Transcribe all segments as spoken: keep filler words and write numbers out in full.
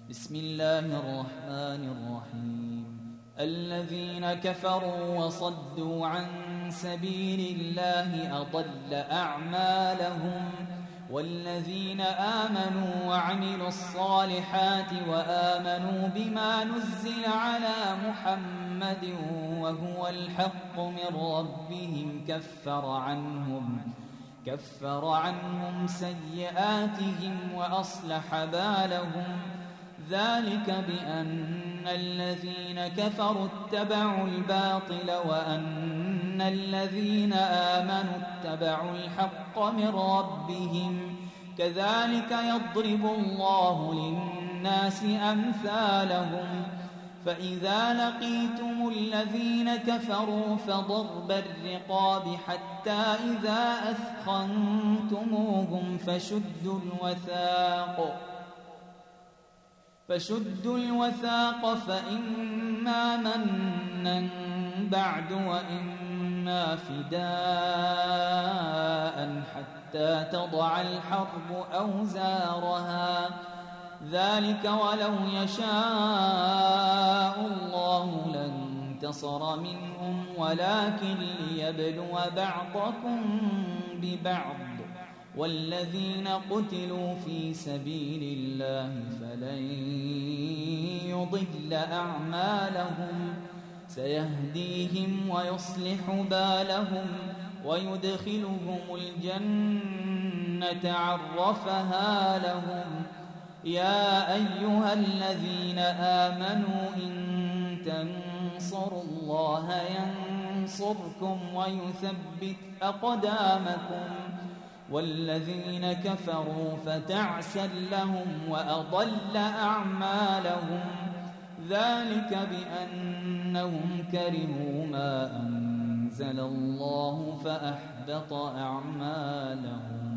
بسم الله الرحمن الرحيم الذين كفروا وصدوا عن سبيل الله أضل أعمالهم والذين آمنوا وعملوا الصالحات وآمنوا بما نزل على محمد وهو الحق من ربهم كفر عنهم كفر عنهم سيئاتهم وأصلح بالهم ذلك بأن الذين كفروا اتبعوا الباطل وأن الذين آمنوا اتبعوا الحق من ربهم كذلك يضرب الله للناس أمثالهم فإذا لقيتم الذين كفروا فضرب الرقاب حتى إذا أثخنتموهم فشدوا الوثاق فشدوا الوثاق فإما منا بعد وإما فداء حتى تضع الحرب أوزارها ذلك ولو يشاء الله لانتصر منهم ولكن ليبلو بعضكم ببعض والذين قتلوا في سبيل الله فلن يضل أعمالهم سيهديهم ويصلح بالهم ويدخلهم الجنة عرفها لهم يا أيها الذين آمنوا إن تنصروا الله ينصركم ويثبت أقدامكم والذين كفروا فتعسا لهم وأضل أعمالهم ذلك بأنهم كرهوا ما أنزل الله فأحبط أعمالهم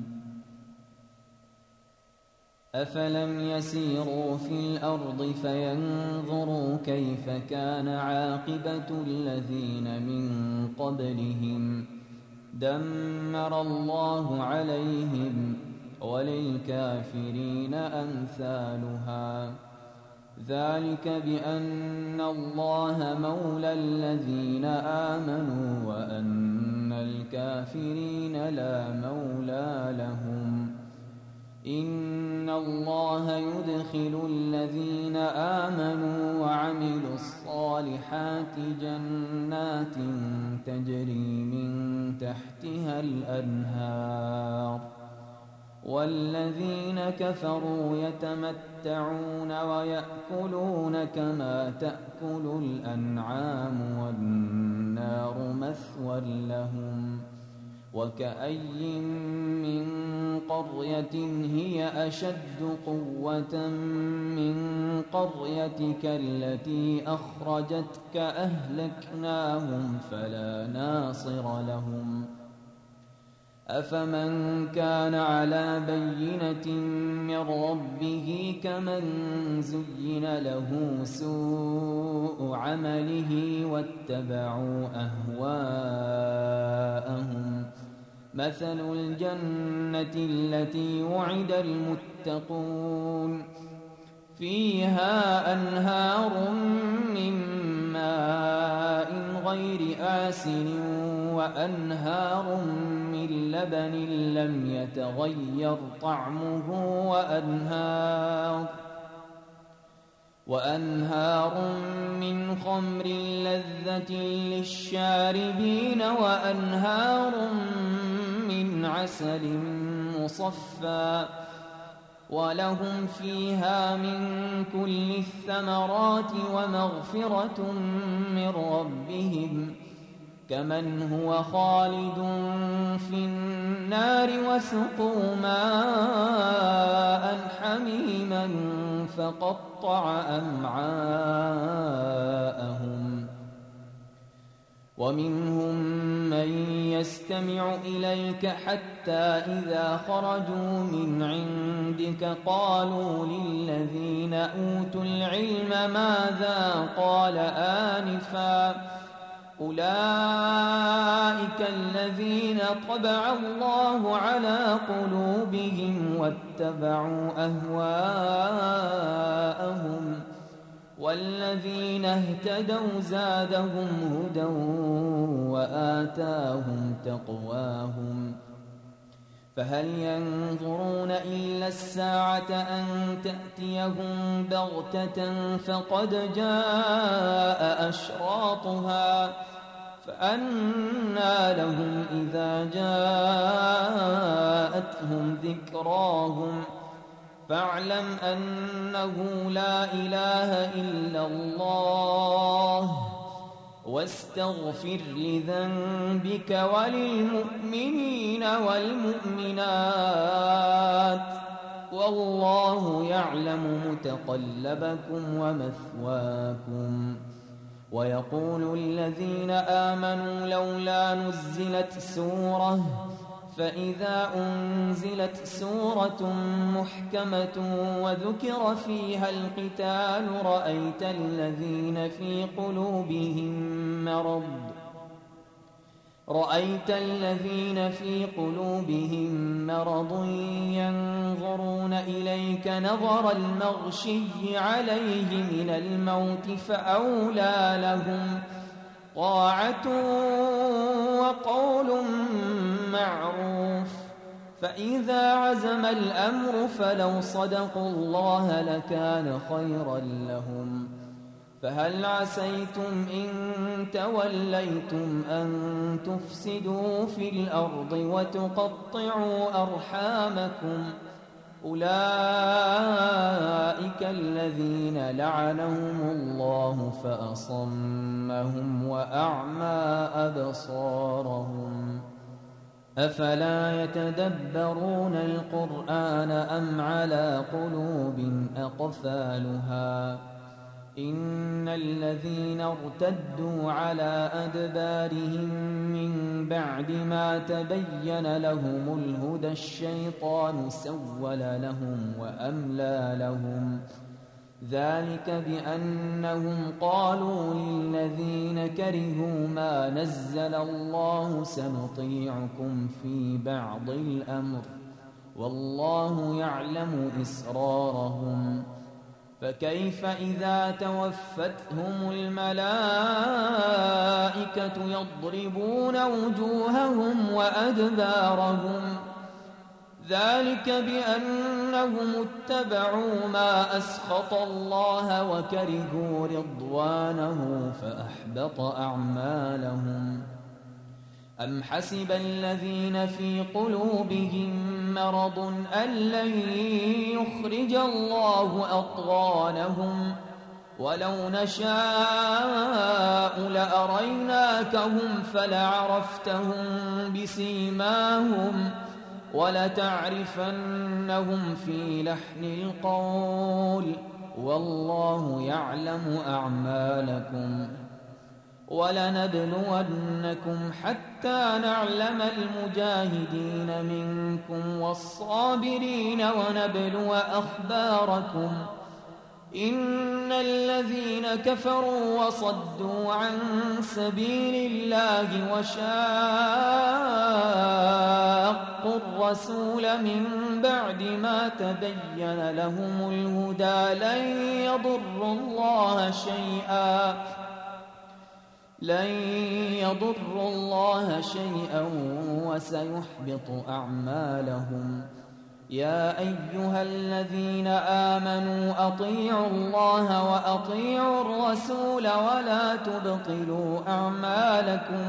أفلم يسيروا في الأرض فينظروا كيف كان عاقبة الذين من قبلهم دمر الله عليهم وللكافرين أمثالها ذلك بأن الله مولى الذين آمنوا وأن الكافرين لا مولى لهم إن الله يدخل الذين آمنوا وعملوا الصالحات جنات تجري من تحتها الأنهار والذين كفروا يتمتعون ويأكلون كما تأكل الأنعام والنار مثوى لهم وكأي من قرية هي أشد قوة من قريتك التي أخرجتك أهلكناهم فلا ناصر لهم أفمن كان على بينة من ربه كمن زين له سوء عمله واتبعوا أهواءهم مثل الجنة التي وعد المتقون فيها أنهار من ماء غير آسن وأنهار من لبن لم يتغير طعمه وأنهار وأنهار من خمر لذة للشاربين وأنهار من عسل مصفى ولهم فيها من كل الثمرات ومغفرة من ربهم كمن هو خالد في النار وسقوا ماء حميما فقطع أمعاءهم ومنهم من يستمع إليك حتى إذا خرجوا من عندك قالوا للذين أوتوا العلم ماذا قال آنفا أولئك الذين طبع الله على قلوبهم واتبعوا أهواءهم والذين اهتدوا زادهم هدى وآتاهم تقواهم فهل ينظرون إلا الساعة أن تأتيهم بغتة فقد جاء أشراطها فأنى لهم إذا جاءتهم ذكراهم فاعلم أنه لا إله إلا الله واستغفر لذنبك وللمؤمنين والمؤمنات والله يعلم متقلبكم ومثواكم. ويقول الذين آمنوا لولا نزلت سورة فإذا أنزلت سورة محكمة وذكر فيها القتال رأيت الذين في قلوبهم مرض رأيت الذين في قلوبهم مرض ينظرون إليك نظر المغشي عليه من الموت فأولى لهم طاعة وقول معروف فإذا عزم الأمر فلو صدقوا الله لكان خيرا لهم. فهل عسيتم إن توليتم أن تفسدوا في الأرض وتقطعوا أرحامكم أولئك الذين لعنهم الله فأصمهم وأعمى أبصارهم أفلا يتدبرون القرآن أم على قلوب أقفالها إن الذين ارتدوا على أدبارهم من بعد ما تبين لهم الهدى الشيطان سول لهم وأملى لهم ذلك بأنهم قالوا للذين كرهوا ما نزل الله سنطيعكم في بعض الأمر والله يعلم إسرارهم فكيف إذا توفتهم الملائكة يضربون وجوههم وأدبارهم ذلك بأنهم اتبعوا ما أسخط الله وكرهوا رضوانه فأحبط أعمالهم. أم حسب الذين في قلوبهم مرض أن لن يخرج الله أضغانهم ولو نشاء لأريناكهم فلعرفتهم بسيماهم ولتعرفنهم في لحن القول والله يعلم أعمالكم. ولنبلونكم حتى نعلم المجاهدين منكم والصابرين ونبلو أخباركم إن الذين كفروا وصدوا عن سبيل الله وشاقوا الرسول من بعد ما تبين لهم الهدى لن يضروا الله شيئا لن يضروا الله شيئا وسيحبط أعمالهم. يا أيها الذين آمنوا أطيعوا الله وأطيعوا الرسول ولا تبطلوا أعمالكم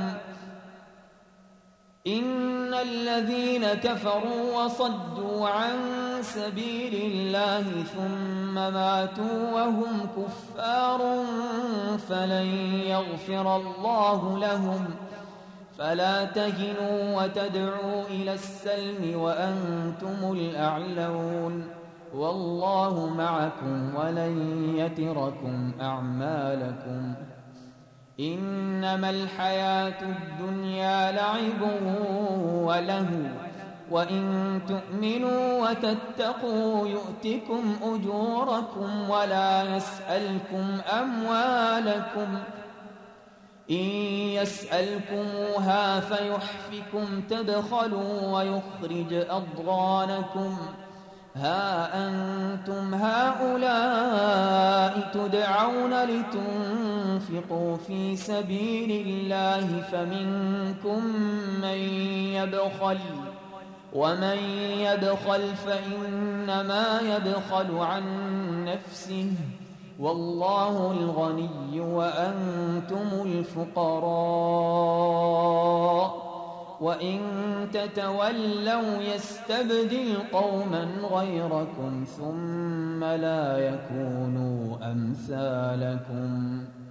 إن الذين كفروا وصدوا عن سبيل الله ثم ماتوا وهم كفار فلن يغفر الله لهم فلا تهنوا وتدعوا إلى السلم وأنتم الأعلون والله معكم ولن يتركم أعمالكم. إنما الحياة الدنيا لعب ولهو وإن تؤمنوا وتتقوا يؤتكم أجوركم ولا يسألكم أموالكم إن يسألكموها فيحفكم تبخلوا ويخرج أضغانكم ها أنتم هؤلاء تدعون لتنفقوا في سبيل الله فمنكم من يبخل ومن يبخل فإنما يبخل عن نفسه والله الغني وأنتم الفقراء وإن تتولوا يستبدل قوما غيركم ثم لا يكونوا أمثالكم